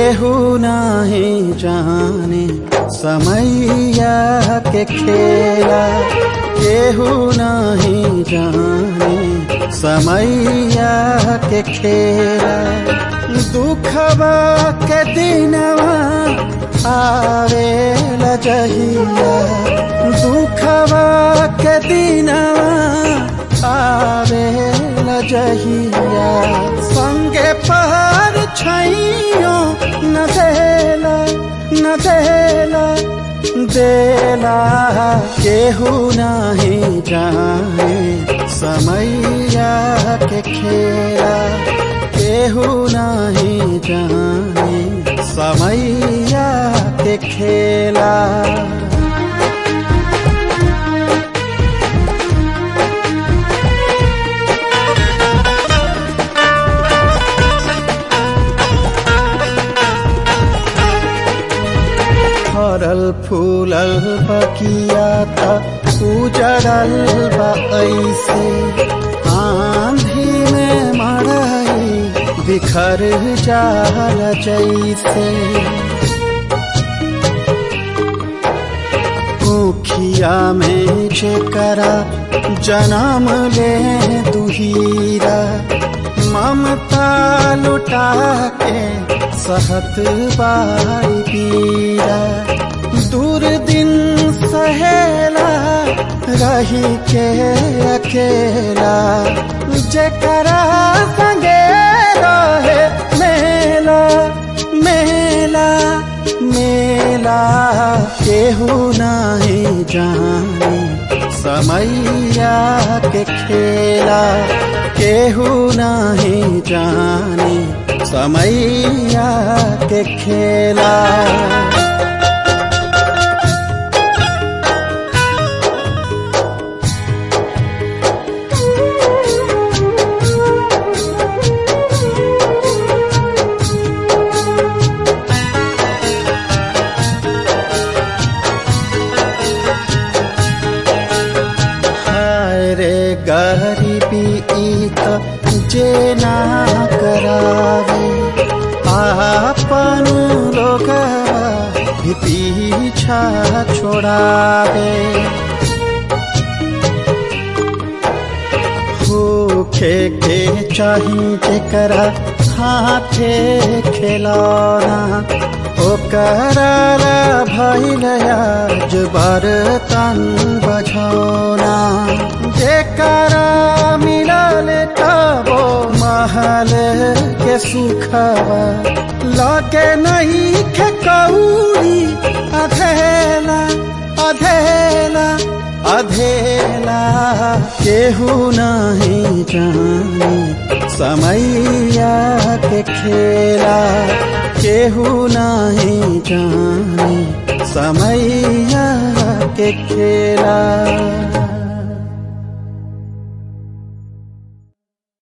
केहू नाही जाने समैया के खेला, केहू नहीं जाने समैया के खेला। दुखवा के दिनवा आवेला जहिया, दुखवा के दिनवा आवेला जहिया। संगे पहाड़ छैयो न देला न देला देला, केहू नहीं जाने समैया के खेला, केहू नहीं जाने समैया के खेला। फरल फूलल बकिया था उजड़ल बा ऐसे, आंधी में मड़ई बिखर जाला जैसे। मुखिया में जेकरा जन्म ले दुहीरा, ममता लुटा के सहत बाई पीरा। दूर दिन सहेला रही के अकेला, जेकरा संगे रहे मेला मेला मेला। केहू नहीं जाने समैया के खेला, केहू नहीं जाने समैया के खेला। गरीबी त जे ना करावे, आपन लोग भी पीछा छोड़ावे। भूखे के चाही जेकरा हाथे खिलौना, ओकरा भइल आज बर्तन बझौना। जेकरा मिलल तबो महल के सुखवा, लगे नहीं के कौड़ी अधेला अधेला अधेला। केहू नहीं जाने समैया के खेला, केहू नहीं जाने समैया के खेला।